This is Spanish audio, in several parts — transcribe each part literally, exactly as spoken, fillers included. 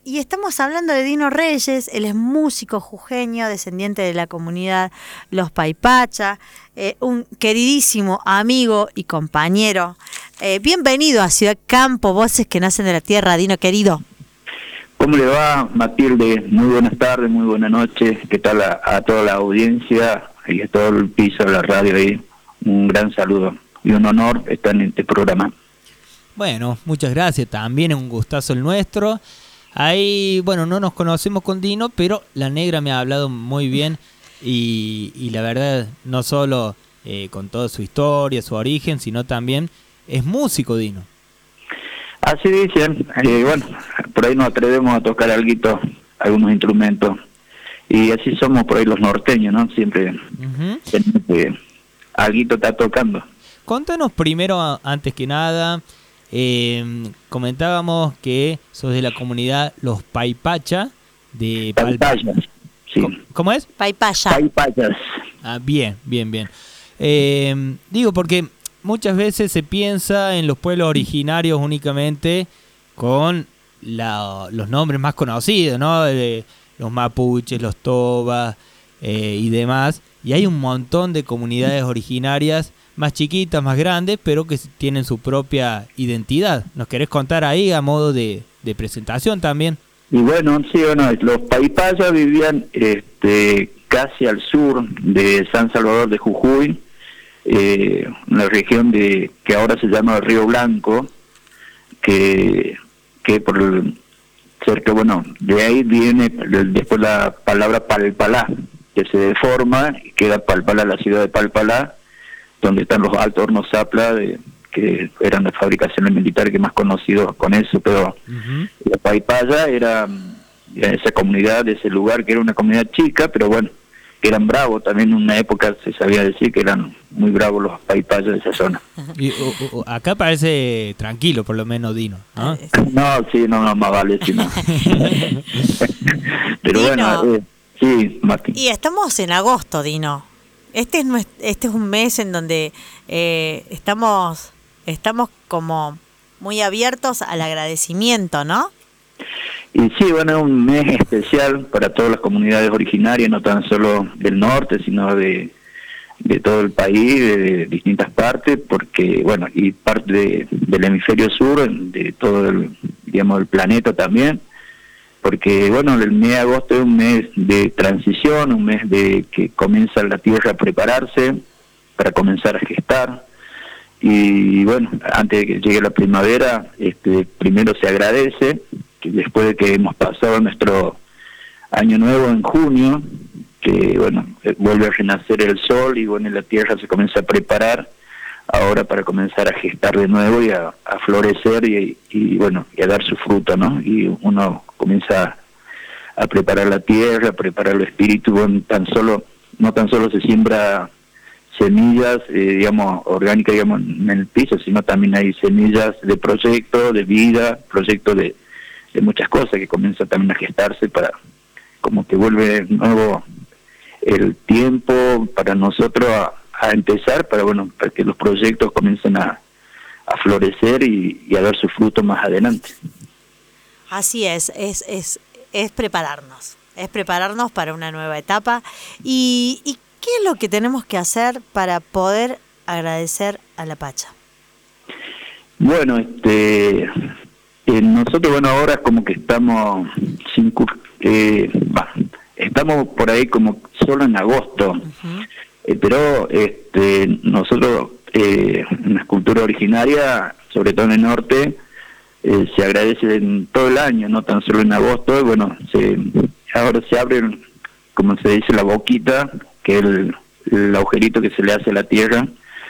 Y estamos hablando de Dino Reyes. Él es músico jujeño, descendiente de la comunidad Los Paipacha, eh, un queridísimo amigo y compañero. Eh, bienvenido a Ciudad Campo, voces que nacen de la tierra, Dino querido. ¿Cómo le va, Matilde? Muy buenas tardes, muy buenas noches. ¿Qué tal a, a toda la audiencia y a todo el piso de la radio ahí? Un gran saludo y un honor estar en este programa. Bueno, muchas gracias. También es un gustazo el nuestro. Ahí, bueno, no nos conocemos con Dino, pero la negra me ha hablado muy bien y, y la verdad, no solo eh, con toda su historia, su origen, sino también es músico, Dino. Así dicen, eh, bueno, por ahí nos atrevemos a tocar alguito, algunos instrumentos, y así somos por ahí los norteños, ¿no? Siempre uh-huh. eh, alguito está tocando. Contanos primero, antes que nada, eh, comentábamos que sos de la comunidad Los Paipacha de Paipayas, sí. ¿Cómo, ¿Cómo es? Paipacha. Paipayas. Ah, bien, bien, bien. Eh, digo porque muchas veces se piensa en los pueblos originarios únicamente con la, los nombres más conocidos, ¿no? De los mapuches, los tobas eh, y demás. Y hay un montón de comunidades originarias más chiquitas, más grandes, pero que tienen su propia identidad. ¿Nos querés contar ahí a modo de, de presentación también? Y bueno, sí, bueno, los Paipayas vivían este, casi al sur de San Salvador de Jujuy, eh, una región de que ahora se llama Río Blanco, que, que por el, cerca, bueno, de ahí viene después la palabra Palpalá, que se deforma y queda Palpalá, la ciudad de Palpalá, donde están los altos hornos Zapla, de, que eran las fabricaciones militares que más conocidos con eso, pero uh-huh. la Paipaya era esa comunidad, ese lugar que era una comunidad chica, pero bueno, eran bravos, también en una época se sabía decir que eran muy bravos los Paipayas de esa zona. Y, o, o, acá parece tranquilo, por lo menos, Dino, ¿no? No, sí, no, no, más vale, sí, no. Pero Dino, bueno, eh, sí, Martín. Y estamos en agosto, Dino. Este es nuestro, este es un mes en donde eh, estamos estamos como muy abiertos al agradecimiento, ¿no? Y sí, bueno, es un mes especial para todas las comunidades originarias, no tan solo del norte, sino de, de todo el país, de, de distintas partes, porque, bueno, y parte de, del hemisferio sur, de todo el, digamos, el planeta también, porque, bueno, el mes de agosto es un mes de transición, un mes de que comienza la tierra a prepararse para comenzar a gestar, y, bueno, antes de que llegue la primavera, este, primero se agradece, que después de que hemos pasado nuestro año nuevo en junio, que, bueno, vuelve a renacer el sol y, bueno, la tierra se comienza a preparar ahora para comenzar a gestar de nuevo y a, a florecer y, y, bueno, y a dar su fruto, ¿no? Y uno comienza a preparar la tierra, a preparar el espíritu, bueno, tan solo, no tan solo se siembra semillas, eh, digamos, orgánicas, digamos, en el piso, sino también hay semillas de proyecto, de vida, proyecto de, de muchas cosas que comienzan también a gestarse para, como que vuelve de nuevo el tiempo para nosotros a, a empezar, para, bueno, para que los proyectos comiencen a, a florecer y, y a dar su fruto más adelante. Así es, es, es, es prepararnos, es prepararnos para una nueva etapa. ¿Y, y qué es lo que tenemos que hacer para poder agradecer a la Pacha? Bueno, este, eh, nosotros, bueno, ahora como que estamos sin, eh, bah, estamos por ahí como solo en agosto, uh-huh. eh, pero este, nosotros eh, en la cultura originaria, sobre todo en el norte, Eh, se agradece en todo el año, no tan solo en agosto. Y bueno, se, ahora se abre, como se dice, la boquita, que es el, el agujerito que se le hace a la tierra,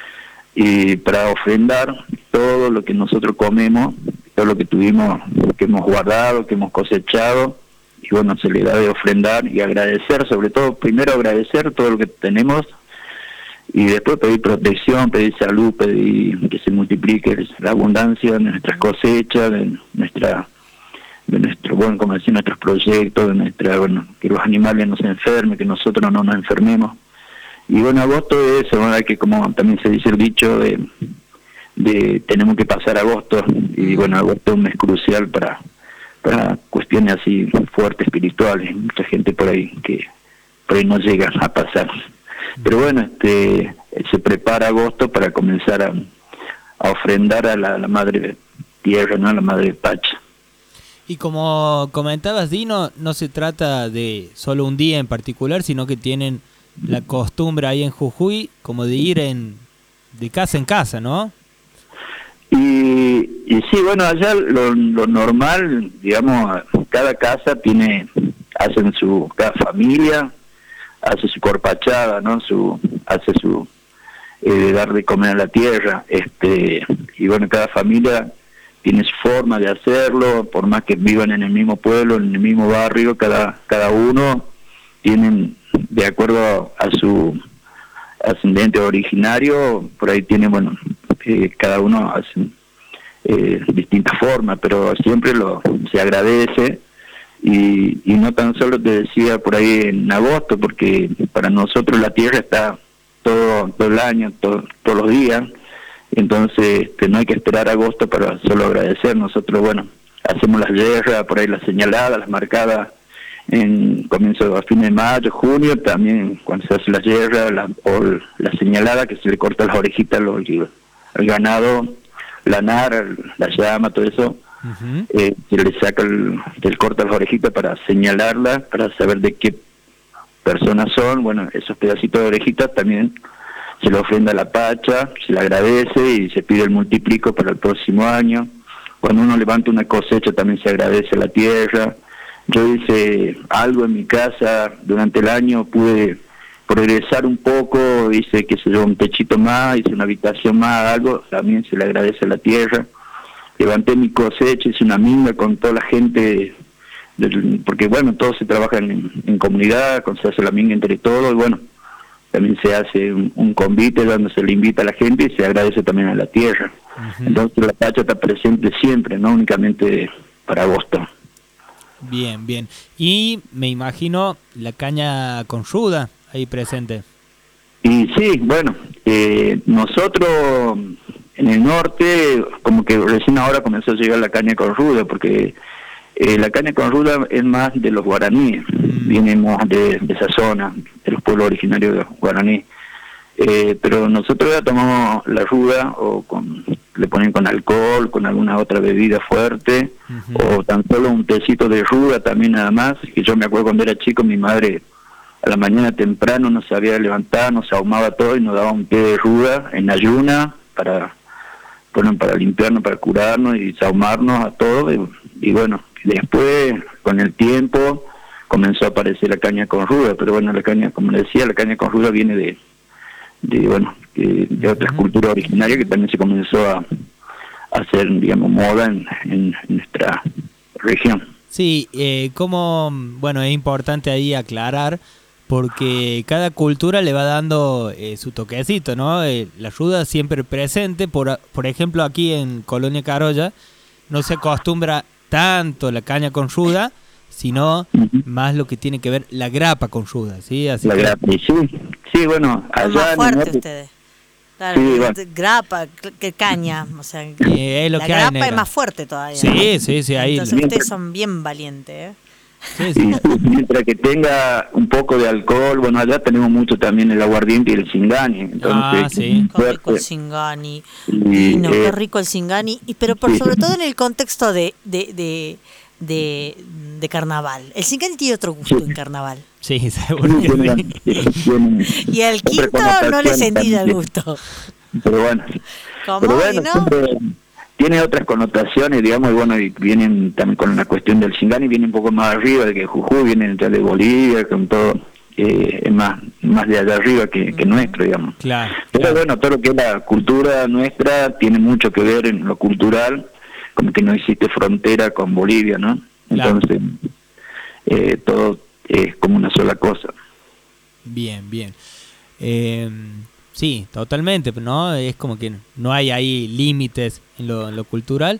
y para ofrendar todo lo que nosotros comemos, todo lo que tuvimos, que hemos guardado, que hemos cosechado, y bueno, se le da de ofrendar y agradecer, sobre todo, primero agradecer todo lo que tenemos, y después pedir protección, pedir salud, pedir que se multiplique la abundancia de nuestras cosechas, de nuestra, de nuestro, bueno, como decir, nuestros proyectos, de nuestra, bueno, que los animales no se enfermen, que nosotros no nos enfermemos. Y bueno, agosto es eso, ¿verdad? Que como también se dice el dicho de, de tenemos que pasar agosto, y bueno, agosto es un mes crucial para para cuestiones así fuertes, espirituales. Mucha gente por ahí que por ahí no llega a pasar. Pero bueno, este se prepara agosto para comenzar a, a ofrendar a la, a la Madre Tierra, ¿no? A la Madre Pacha. Y como comentabas, Dino, no se trata de solo un día en particular, sino que tienen la costumbre ahí en Jujuy como de ir en de casa en casa, ¿no? Y, y sí, bueno, allá lo, lo normal, digamos, cada casa tiene, hacen su, cada familia hace su corpachada, ¿no? Su, hace su, eh, dar de comer a la tierra, este, y bueno, cada familia tiene su forma de hacerlo, por más que vivan en el mismo pueblo, en el mismo barrio, cada, cada uno tienen, de acuerdo a su ascendente originario, por ahí tiene, bueno, eh, cada uno hace eh, distintas formas, pero siempre lo se agradece, y, y no tan solo te decía por ahí en agosto, porque para nosotros la tierra está todo, todo el año, todo, todos los días, entonces este, no hay que esperar agosto para solo agradecer. Nosotros, bueno, hacemos las guerras, por ahí las señaladas, las marcadas en comienzo a fines de mayo, junio, también cuando se hace la guerra la, o la señalada, que se le corta las orejitas al, al ganado, la nara, la llama, todo eso, uh-huh. eh, se le saca, el, se le corta las orejitas para señalarla, para saber de qué personas son. Bueno, esos pedacitos de orejitas también se le ofrenda a la Pacha, se le agradece y se pide el multiplico para el próximo año. Cuando uno levanta una cosecha también se agradece a la tierra. Yo hice algo en mi casa durante el año, pude progresar un poco, hice que se llevó un techito más, hice una habitación más, algo, también se le agradece a la tierra. Levanté mi cosecha, hice una minga con toda la gente, del, porque bueno, todos se trabajan en, en comunidad, cuando se hace la minga entre todos, y bueno, también se hace un, un convite donde se le invita a la gente y se agradece también a la tierra. Uh-huh. Entonces la Pacha está presente siempre, no únicamente para agosto. Bien, bien. Y me imagino la caña con ruda ahí presente. Y sí, bueno, eh, nosotros en el norte, como que recién ahora comenzó a llegar la caña con ruda, porque eh, la caña con ruda es más de los guaraníes, mm. viene de, de esa zona, de los pueblos originarios de los guaraníes. Eh, pero nosotros ya tomamos la ruda, o con, le ponen con alcohol, con alguna otra bebida fuerte, uh-huh. o tan solo un tecito de ruda también nada más, que yo me acuerdo cuando era chico, mi madre a la mañana temprano nos sabía levantar, nos ahumaba todo y nos daba un té de ruda en ayuna para, bueno, para limpiarnos, para curarnos y saumarnos a todos, y, y bueno, después con el tiempo comenzó a aparecer la caña con ruda, pero bueno, la caña, como le decía, la caña con ruda viene de de bueno de, de otras culturas originarias que también se comenzó a, a hacer, digamos, moda en, en, en nuestra región. Sí, eh, como, bueno, es importante ahí aclarar, porque cada cultura le va dando eh, su toquecito, ¿no? Eh, la ruda siempre presente, por, por ejemplo, aquí en Colonia Carolla no se acostumbra tanto la caña con ruda, sino uh-huh. más lo que tiene que ver la grapa con ruda, ¿sí? Así la que... grapa, sí, sí, bueno, allá más fuerte norte... ustedes. Claro, sí, bueno. Grapa, que caña, o sea, eh, es lo la que grapa hay, es más fuerte todavía. Sí, ¿no? sí, sí, ahí. Entonces ustedes son bien valientes, ¿eh? Sí, sí. Y, mientras que tenga un poco de alcohol, bueno, allá tenemos mucho también el aguardiente y el singani. Entonces, ah, sí. Qué rico el singani. Y, no, eh, qué rico el singani. Y, pero por sí. sobre todo en el contexto de, de, de, de, de carnaval. El singani tiene otro gusto sí. en carnaval. Sí, seguro que sí. Y al quinto no le sentí el gusto. Pero bueno, pero bueno, ¿no? Siempre tiene otras connotaciones, digamos, y bueno, y vienen también con la cuestión del Singani, viene un poco más arriba de que Jujuy, viene ya de Bolivia, con todo, eh, es más más de allá arriba que, que nuestro, digamos. Claro, pero claro. Bueno, todo lo que es la cultura nuestra tiene mucho que ver en lo cultural, como que no existe frontera con Bolivia, ¿no? Entonces, claro. eh, todo es como una sola cosa. Bien, bien. Eh... Sí, totalmente, ¿no? Es como que no hay ahí límites en lo, en lo cultural.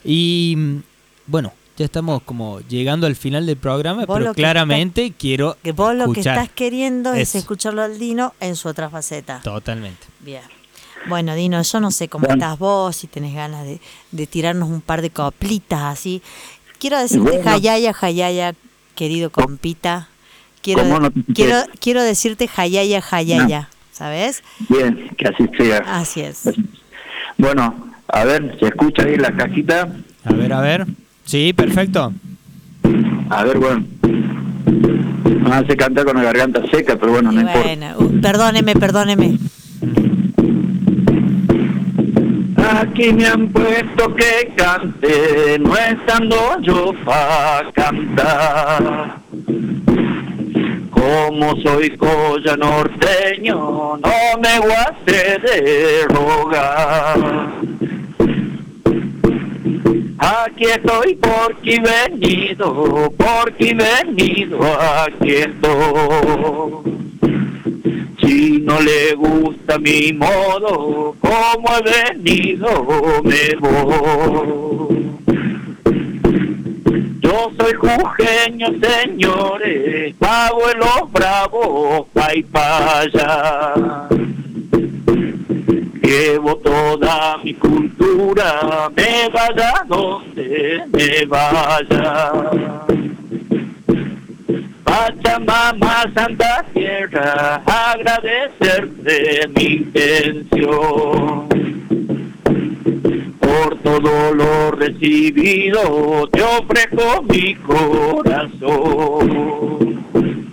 Y bueno, ya estamos como llegando al final del programa, pero claramente está, quiero que vos lo escuchar. que estás queriendo es Eso. escucharlo al Dino en su otra faceta. Totalmente. Bien. Bueno, Dino, yo no sé cómo bueno. estás vos, si tenés ganas de, de tirarnos un par de coplitas así. quiero decirte Bueno. Jayaya, Jayaya, querido compita. Quiero, ¿Cómo no te quiero, escuché? quiero decirte Jayaya, Jayaya, ¿sabes? Bien, que así sea. Así es. Bueno, a ver, ¿se escucha ahí la cajita? A ver, a ver. Sí, perfecto. A ver, bueno. Me hace cantar con la garganta seca, pero bueno, no Y importa. bueno, uh, perdóneme, perdóneme. Aquí me han puesto que cante, no estando yo pa' cantar. Como soy colla norteño, no me guaste de rogar. Aquí estoy porque he venido, porque he venido, aquí estoy. Si no le gusta mi modo, como he venido, me voy. Yo soy jujeño, señores, pago en los bravos, pa' y pa' allá. Llevo toda mi cultura, me vaya donde me vaya. Pachamama, Santa Tierra, agradecerte mi intención. Por todo lo recibido, te ofrezco mi corazón.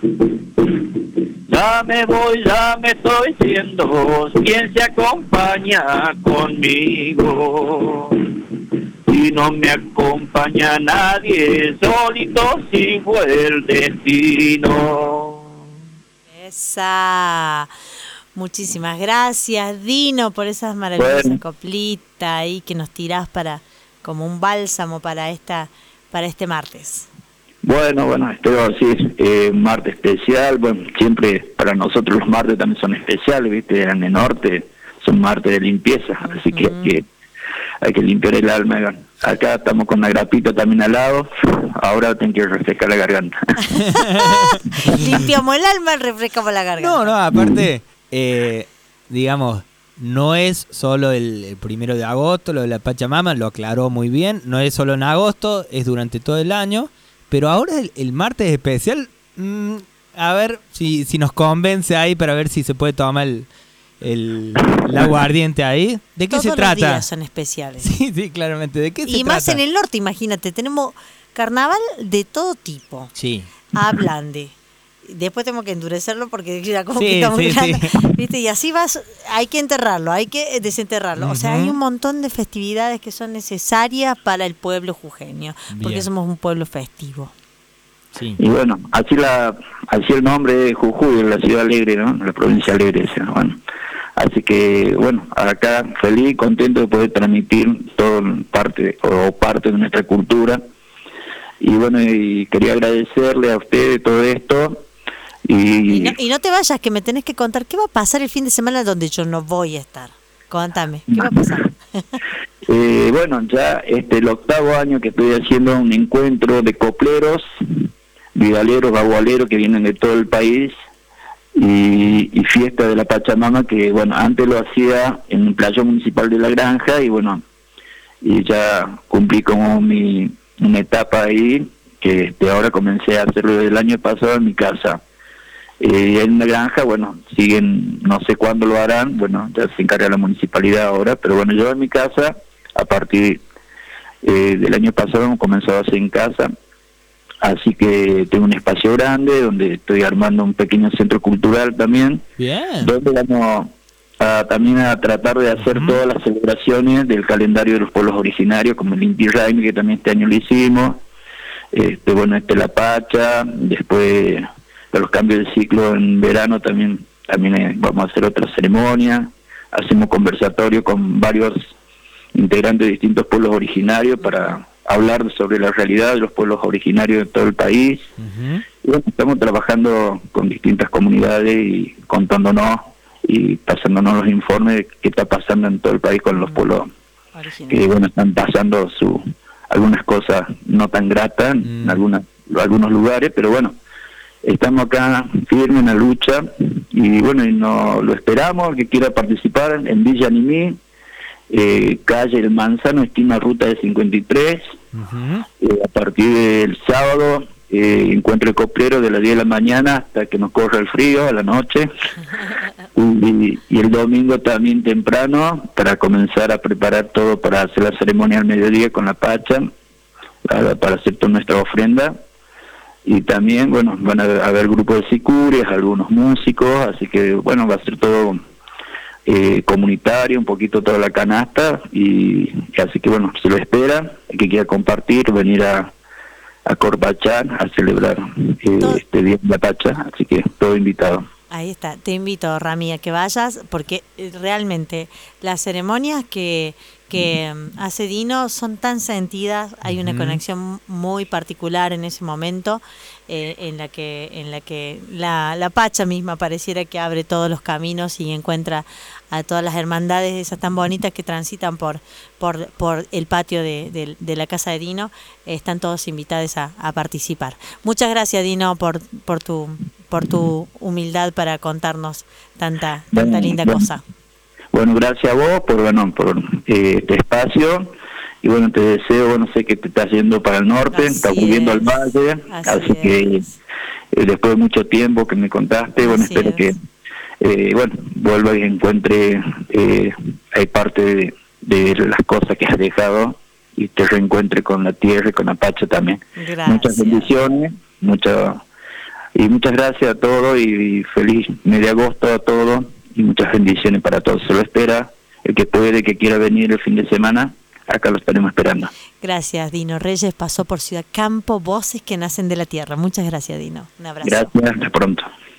Ya me voy, ya me estoy yendo, quien se acompaña conmigo. Si no me acompaña nadie, solito sigo el destino. Esa. Muchísimas gracias, Dino, por esas maravillosas Bueno. coplitas ahí que nos tirás para como un bálsamo para esta para este martes. Bueno, bueno, esto así es eh, martes especial. Bueno, siempre para nosotros los martes también son especiales, ¿viste? En el norte son martes de limpieza, así que hay que, hay que limpiar el alma. Acá estamos con la grapita también al lado, ahora tengo que refrescar la garganta. Limpiamos el alma, refrescamos la garganta. No, no, aparte, eh, digamos, no es solo el, el primero de agosto, lo de la Pachamama, lo aclaró muy bien, no es solo en agosto, es durante todo el año, pero ahora el, el martes especial, mmm, a ver si, si nos convence ahí para ver si se puede tomar el, el, el aguardiente ahí. ¿De qué Todos se los trata? días son especiales. Sí, sí, claramente. ¿De qué se Y más trata? en el norte, imagínate, tenemos carnaval de todo tipo. Sí. Ablande. Después tenemos que endurecerlo porque ya como Sí, que estamos sí, grandes, sí. ¿viste? Y así vas, hay que enterrarlo, hay que desenterrarlo. O sea, Ujú. hay un montón de festividades que son necesarias para el pueblo jujeño, porque Bien. somos un pueblo festivo. Sí. Y bueno, así la así el nombre de Jujuy, la ciudad alegre, ¿no? La provincia alegre, o sea, bueno. Así que, bueno, acá feliz, contento de poder transmitir todo parte o parte de nuestra cultura. Y bueno, y quería agradecerle a ustedes todo esto. Y, Y no, y no te vayas, que me tenés que contar qué va a pasar el fin de semana donde yo no voy a estar. Contame, ¿qué va a pasar? eh, bueno, ya este el octavo año que estoy haciendo un encuentro de copleros, vidaleros, bagualeros que vienen de todo el país, y, y fiesta de la Pachamama, que bueno, antes lo hacía en el playón municipal de La Granja, y bueno, y ya cumplí como mi una etapa ahí, que este, ahora comencé a hacerlo desde el año pasado en mi casa. Eh, en La Granja, bueno, siguen, no sé cuándo lo harán, bueno, ya se encarga la municipalidad ahora, pero bueno, yo en mi casa, a partir eh, del año pasado hemos comenzado a hacer en casa, así que tengo un espacio grande donde estoy armando un pequeño centro cultural también, Bien. donde vamos a, también a tratar de hacer Ujú. todas las celebraciones del calendario de los pueblos originarios, como el Inti Raymi, que también este año lo hicimos, este bueno, este la Pacha, después de los cambios de ciclo en verano también también eh, vamos a hacer otra ceremonia, hacemos conversatorio con varios integrantes de distintos pueblos originarios para hablar sobre la realidad de los pueblos originarios de todo el país. Ujú. Y bueno, estamos trabajando con distintas comunidades y contándonos y pasándonos los informes de qué está pasando en todo el país con los pueblos Original. que bueno están pasando su algunas cosas no tan gratas en Mm. algunas algunos lugares, pero bueno, estamos acá firmes en la lucha y bueno, y no lo esperamos, el que quiera participar en Villa Nimí, eh, calle El Manzano, esquina ruta de cincuenta y tres, Uh-huh. Eh, a partir del sábado, eh, encuentro el coplero de las diez de la mañana hasta que nos corra el frío a la noche. y, y el domingo también temprano para comenzar a preparar todo para hacer la ceremonia al mediodía con la pacha, para, para hacer toda nuestra ofrenda. Y también, bueno, van a haber grupos de sicurias, algunos músicos, así que, bueno, va a ser todo eh, comunitario, un poquito toda la canasta, y, y así que, bueno, se lo espera, el que quiera compartir, venir a, a Corpachar, a celebrar eh, este Día de la Pacha, así que todo invitado. Ahí está, te invito, Rami, a que vayas, porque realmente las ceremonias que, que hace Dino son tan sentidas, hay una uh-huh. conexión muy particular en ese momento, eh, en la que en la que la, la Pacha misma pareciera que abre todos los caminos y encuentra a todas las hermandades esas tan bonitas que transitan por por, por el patio de, de, de la casa de Dino. Eh, están todos invitados a, a participar. Muchas gracias, Dino, por por tu por tu humildad para contarnos tanta tanta bueno, linda bueno, cosa. Bueno, gracias a vos por bueno por eh, este espacio, y bueno, te deseo, bueno, sé que te estás yendo para el norte, así estás volviendo al valle, así, así que eh, después de mucho tiempo que me contaste, bueno, así espero es. que eh, bueno, vuelva y encuentre eh, hay parte de, de las cosas que has dejado y te reencuentre con la tierra y con la Pacha también. Gracias. Muchas bendiciones, muchas y muchas gracias a todos, y, y feliz mes de agosto a todos, y muchas bendiciones para todos. Se lo espera, el que puede, que quiera venir el fin de semana, acá lo estaremos esperando. Gracias, Dino Reyes, pasó por Ciudad Campo, voces que nacen de la tierra. Muchas gracias, Dino. Un abrazo. Gracias, hasta pronto.